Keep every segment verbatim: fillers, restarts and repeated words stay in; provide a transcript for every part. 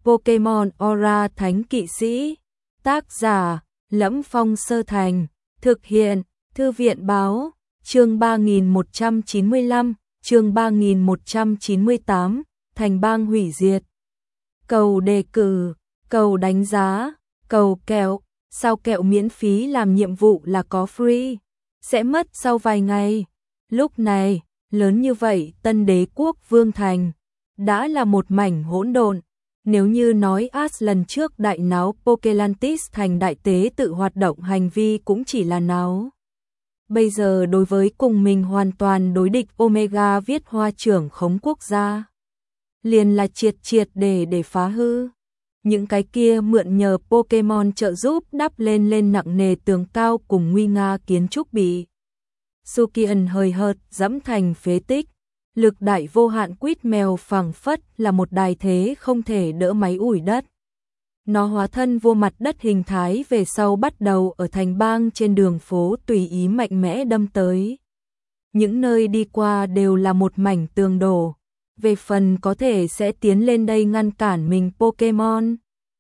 Pokemon Aura Thánh Kỵ Sĩ. Tác giả: Lẫm Phong Sơ Thành. Thực hiện: Thư viện báo. Chương ba nghìn một trăm chín mươi lăm, chương ba nghìn một trăm chín mươi tám, Thành Bang hủy diệt. Cầu đề cử, cầu đánh giá, cầu kẹo. Sao kẹo miễn phí làm nhiệm vụ là có free, sẽ mất sau vài ngày. Lúc này, lớn như vậy, Tân Đế quốc Vương Thành đã là một mảnh hỗn độn. Nếu như nói Ash lần trước đại náo Pokelantis thành đại tế tự hoạt động hành vi cũng chỉ là náo. Bây giờ đối với cùng mình hoàn toàn đối địch Omega Viết Hoa trưởng khống quốc gia, liền là triệt triệt để để phá hư. Những cái kia mượn nhờ Pokemon trợ giúp đắp lên lên nặng nề tường cao cùng nguy nga kiến trúc bị Sukian hời hợt dẫm thành phế tích. Lực đại vô hạn quýt mèo phẳng phất là một đài thế không thể đỡ máy ủi đất. Nó hóa thân vô mặt đất hình thái về sau bắt đầu ở thành bang trên đường phố tùy ý mạnh mẽ đâm tới. Những nơi đi qua đều là một mảnh tường đổ. Về phần có thể sẽ tiến lên đây ngăn cản mình Pokemon.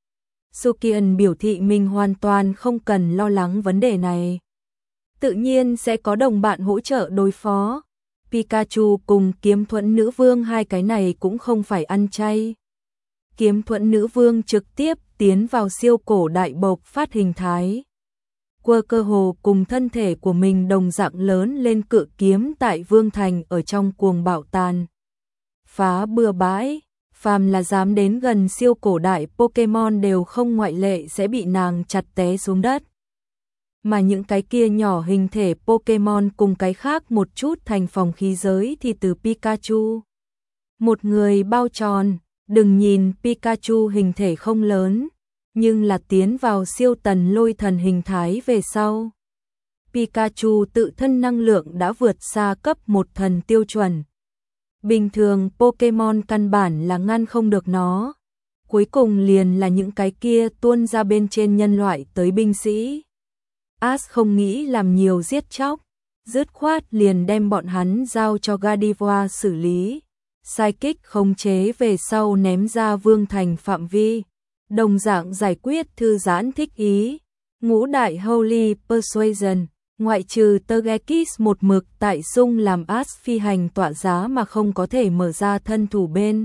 Sukian biểu thị mình hoàn toàn không cần lo lắng vấn đề này. Tự nhiên sẽ có đồng bạn hỗ trợ đối phó. Pikachu cùng Kiếm Thuẫn Nữ Vương hai cái này cũng không phải ăn chay. Kiếm Thuẫn Nữ Vương trực tiếp tiến vào siêu cổ đại bộc phát hình thái. Quơ cơ hồ cùng thân thể của mình đồng dạng lớn lên cự kiếm tại Vương Thành ở trong cuồng bạo tàn. Phá bừa bãi, phàm là dám đến gần siêu cổ đại Pokemon đều không ngoại lệ sẽ bị nàng chặt té xuống đất. Mà những cái kia nhỏ hình thể Pokemon cùng cái khác một chút thành phòng khí giới thì từ Pikachu. Một người bao tròn, đừng nhìn Pikachu hình thể không lớn, nhưng là tiến vào siêu tần lôi thần hình thái về sau. Pikachu tự thân năng lượng đã vượt xa cấp một thần tiêu chuẩn. Bình thường Pokemon căn bản là ngăn không được nó. Cuối cùng liền là những cái kia tuôn ra bên trên nhân loại tới binh sĩ. Ash không nghĩ làm nhiều giết chóc, dứt khoát liền đem bọn hắn giao cho Gardevoir xử lý. Psychic khống chế về sau ném ra Vương Thành phạm vi, đồng dạng giải quyết thư giãn thích ý. Ngũ đại Holy Persuasion, ngoại trừ Togekiss một mực tại sung làm Ash phi hành tọa giá mà không có thể mở ra thân thủ bên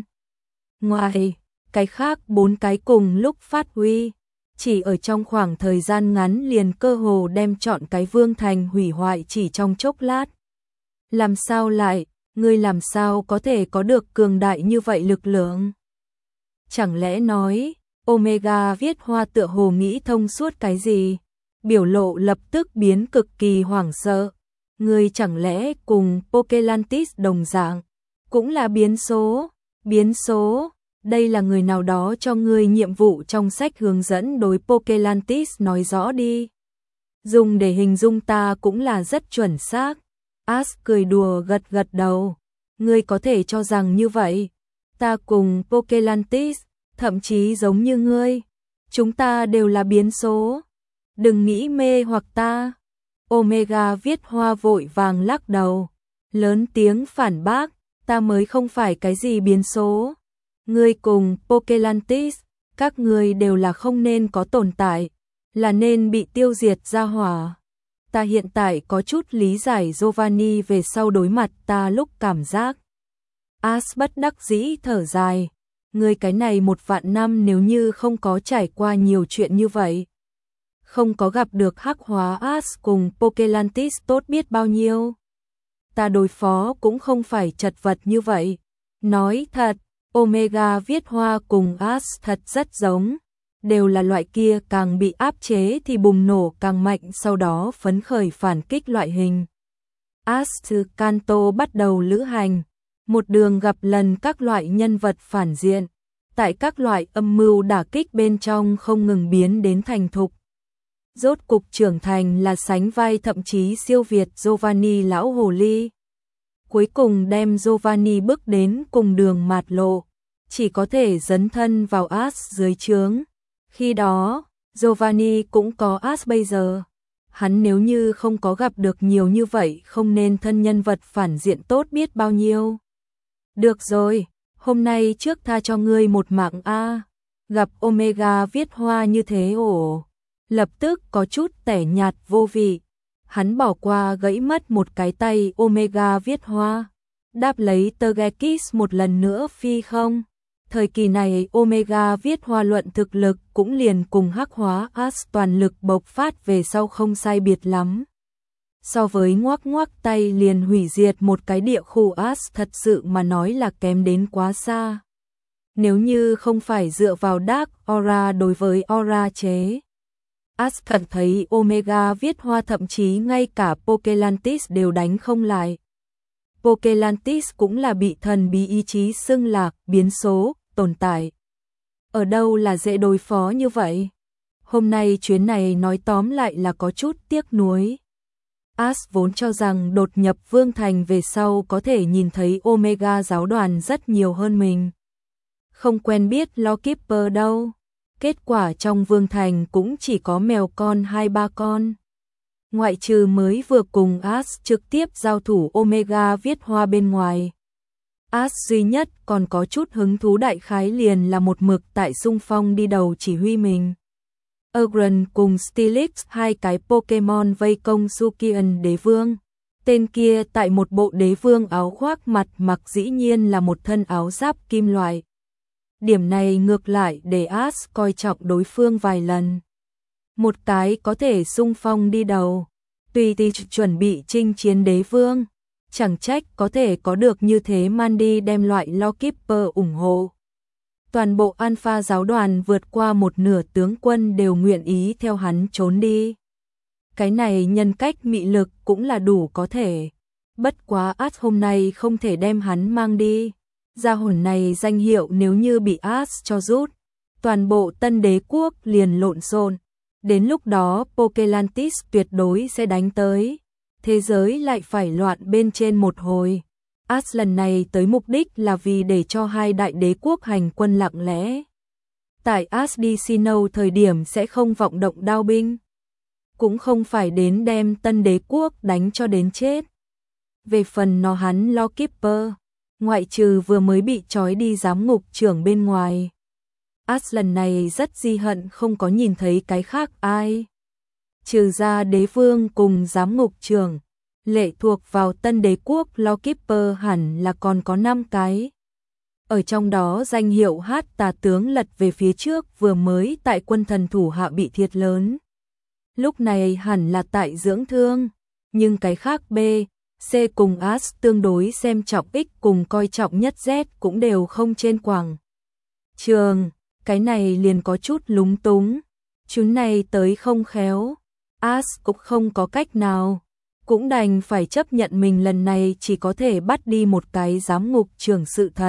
ngoài, cái khác bốn cái cùng lúc phát huy. Chỉ ở trong khoảng thời gian ngắn liền cơ hồ đem chọn cái Vương Thành hủy hoại chỉ trong chốc lát. Làm sao lại, ngươi làm sao có thể có được cường đại như vậy lực lượng? Chẳng lẽ nói, Omega Viết Hoa tựa hồ nghĩ thông suốt cái gì? Biểu lộ lập tức biến cực kỳ hoảng sợ. Ngươi chẳng lẽ cùng Pokelantis đồng dạng, cũng là biến số, biến số. Đây là người nào đó cho ngươi nhiệm vụ trong sách hướng dẫn đối Pokelantis nói rõ đi. Dùng để hình dung ta cũng là rất chuẩn xác. Ash cười đùa gật gật đầu. Ngươi có thể cho rằng như vậy. Ta cùng Pokelantis, thậm chí giống như ngươi. Chúng ta đều là biến số. Đừng nghĩ mê hoặc ta. Omega Viết Hoa vội vàng lắc đầu. Lớn tiếng phản bác. Ta mới không phải cái gì biến số. Ngươi cùng Pokelantis, các ngươi đều là không nên có tồn tại, là nên bị tiêu diệt ra hỏa. Ta hiện tại có chút lý giải Giovanni về sau đối mặt ta lúc cảm giác. Ash bất đắc dĩ thở dài. Ngươi cái này một vạn năm nếu như không có trải qua nhiều chuyện như vậy, không có gặp được hắc hóa Ash cùng Pokelantis tốt biết bao nhiêu. Ta đối phó cũng không phải chật vật như vậy. Nói thật, Omega Viết Hoa cùng Ash thật rất giống, đều là loại kia càng bị áp chế thì bùng nổ càng mạnh sau đó phấn khởi phản kích loại hình. Ash từ Kanto bắt đầu lữ hành, một đường gặp lần các loại nhân vật phản diện, tại các loại âm mưu đả kích bên trong không ngừng biến đến thành thục. Rốt cục trưởng thành là sánh vai thậm chí siêu việt Giovanni lão hồ ly. Cuối cùng đem Giovanni bước đến cùng đường mạt lộ, chỉ có thể dấn thân vào Ash dưới trướng. Khi đó, Giovanni cũng có Ash bây giờ. Hắn nếu như không có gặp được nhiều như vậy không nên thân nhân vật phản diện tốt biết bao nhiêu. Được rồi, hôm nay trước tha cho ngươi một mạng a. gặp Omega viết hoa như thế ồ, lập tức có chút tẻ nhạt vô vị. Hắn bỏ qua gãy mất một cái tay Omega viết hoa, đáp lấy Togekiss một lần nữa phi không. Thời kỳ này Omega viết hoa luận thực lực cũng liền cùng hắc hóa Ash toàn lực bộc phát về sau không sai biệt lắm. So với ngoắc ngoắc tay liền hủy diệt một cái địa khu Ash thật sự mà nói là kém đến quá xa. Nếu như không phải dựa vào Dark Aura đối với Aura chế, Ash thật thấy Omega viết hoa thậm chí ngay cả Pokelantis đều đánh không lại. Pokelantis cũng là bị thần bí ý chí xưng lạc, biến số, tồn tại. Ở đâu là dễ đối phó như vậy? Hôm nay chuyến này nói tóm lại là có chút tiếc nuối. Ash vốn cho rằng đột nhập Vương Thành về sau có thể nhìn thấy Omega giáo đoàn rất nhiều hơn mình. Không quen biết Lawkeeper đâu. Kết quả trong Vương Thành cũng chỉ có mèo con hai ba con. Ngoại trừ mới vừa cùng Ash trực tiếp giao thủ Omega viết hoa bên ngoài. Ash duy nhất còn có chút hứng thú đại khái liền là một mực tại xung phong đi đầu chỉ huy mình. Agron cùng Steelix hai cái Pokemon vây công Sukian đế vương. Tên kia tại một bộ đế vương áo khoác mặt mặc dĩ nhiên là một thân áo giáp kim loại. Điểm này ngược lại để Ash coi trọng đối phương vài lần. Một cái có thể xung phong đi đầu, tùy tì chuẩn bị chinh chiến đế vương. Chẳng trách có thể có được như thế Mandy đem loại Lawkeeper ủng hộ. Toàn bộ Alpha giáo đoàn vượt qua một nửa tướng quân đều nguyện ý theo hắn trốn đi. Cái này nhân cách mị lực cũng là đủ có thể. Bất quá Ash hôm nay không thể đem hắn mang đi. Gia hồn này danh hiệu nếu như bị Ash cho rút, toàn bộ Tân Đế quốc liền lộn xộn. Đến lúc đó Pokelantis tuyệt đối sẽ đánh tới. Thế giới lại phải loạn bên trên một hồi. Ash lần này tới mục đích là vì để cho hai đại đế quốc hành quân lặng lẽ. Tại Ash đi Sinnoh thời điểm sẽ không vọng động đao binh. Cũng không phải đến đem Tân Đế quốc đánh cho đến chết. Về phần nó hắn Lawkeeper, ngoại trừ vừa mới bị trói đi giám ngục trưởng bên ngoài. Ash lần này rất di hận không có nhìn thấy cái khác ai. Trừ ra đế vương cùng giám ngục trưởng, lệ thuộc vào Tân Đế quốc Lawkeeper hẳn là còn có năm cái. Ở trong đó danh hiệu hát tà tướng lật về phía trước vừa mới tại quân thần thủ hạ bị thiệt lớn. Lúc này hẳn là tại dưỡng thương, nhưng cái khác B, C cùng Ash tương đối xem trọng X cùng coi trọng nhất Z cũng đều không trên quảng trường. Cái này liền có chút lúng túng. Chuyến này tới không khéo. Ash cũng không có cách nào. Cũng đành phải chấp nhận mình lần này chỉ có thể bắt đi một cái giám ngục trưởng sự thật.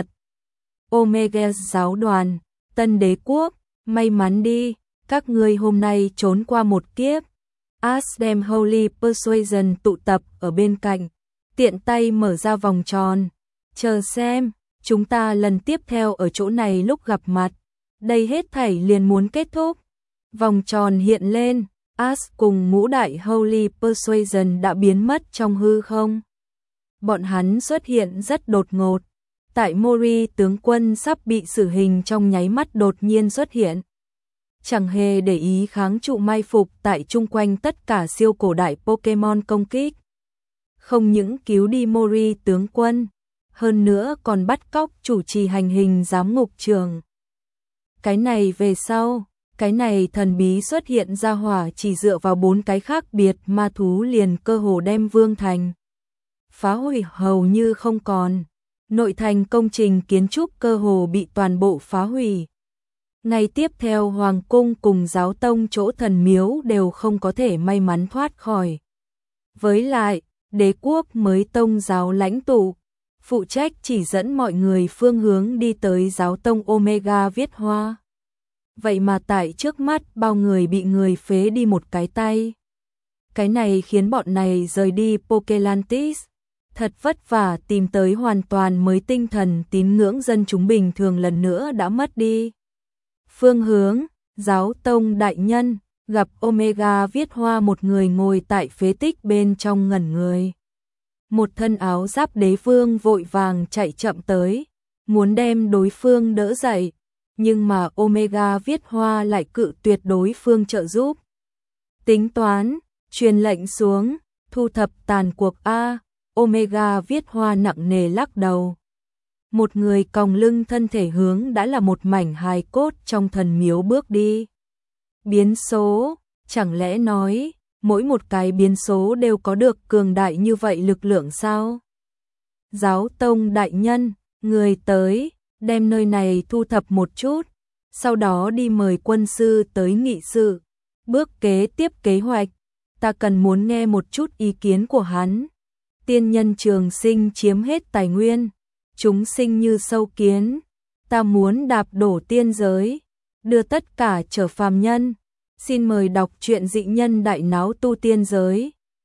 Omega giáo đoàn, Tân Đế quốc, may mắn đi. Các ngươi hôm nay trốn qua một kiếp. Ash đem Holy Persuasion tụ tập ở bên cạnh. Tiện tay mở ra vòng tròn. Chờ xem, chúng ta lần tiếp theo ở chỗ này lúc gặp mặt. Đây hết thảy liền muốn kết thúc. Vòng tròn hiện lên, Ash cùng ngũ đại Holy Persuasion đã biến mất trong hư không. Bọn hắn xuất hiện rất đột ngột. Tại Mori tướng quân sắp bị xử hình trong nháy mắt đột nhiên xuất hiện. Chẳng hề để ý kháng trụ mai phục tại chung quanh tất cả siêu cổ đại Pokemon công kích. Không những cứu đi Mori tướng quân, hơn nữa còn bắt cóc chủ trì hành hình giám ngục trường. Cái này về sau, cái này thần bí xuất hiện ra hỏa chỉ dựa vào bốn cái khác biệt ma thú liền cơ hồ đem Vương Thành phá hủy hầu như không còn. Nội thành công trình kiến trúc cơ hồ bị toàn bộ phá hủy. Ngày tiếp theo Hoàng cung cùng giáo tông chỗ thần miếu đều không có thể may mắn thoát khỏi. Với lại, đế quốc mới tông giáo lãnh tụ, phụ trách chỉ dẫn mọi người phương hướng đi tới giáo tông Omega viết hoa. Vậy mà tại trước mắt bao người bị người phế đi một cái tay. Cái này khiến bọn này rời đi Pokelantis. Thật vất vả tìm tới hoàn toàn mới tinh thần tín ngưỡng dân chúng bình thường lần nữa đã mất đi. Phương hướng, giáo tông đại nhân, gặp Omega viết hoa một người ngồi tại phế tích bên trong ngẩn người. Một thân áo giáp đế vương vội vàng chạy chậm tới, muốn đem đối phương đỡ dậy. nhưng mà Omega Viết Hoa lại cự tuyệt đối phương trợ giúp. Tính toán, truyền lệnh xuống, thu thập tàn cuộc A, Omega Viết Hoa nặng nề lắc đầu. Một người còng lưng thân thể hướng đã là một mảnh hài cốt trong thần miếu bước đi. Biến số, chẳng lẽ nói, mỗi một cái biến số đều có được cường đại như vậy lực lượng sao? Giáo tông đại nhân, người tới, đem nơi này thu thập một chút, sau đó đi mời quân sư tới nghị sự. Bước kế tiếp kế hoạch, ta cần muốn nghe một chút ý kiến của hắn. Tiên nhân trường sinh chiếm hết tài nguyên, chúng sinh như sâu kiến, ta muốn đạp đổ tiên giới, đưa tất cả trở phàm nhân. Xin mời đọc truyện Dị Nhân Đại Náo Tu Tiên Giới.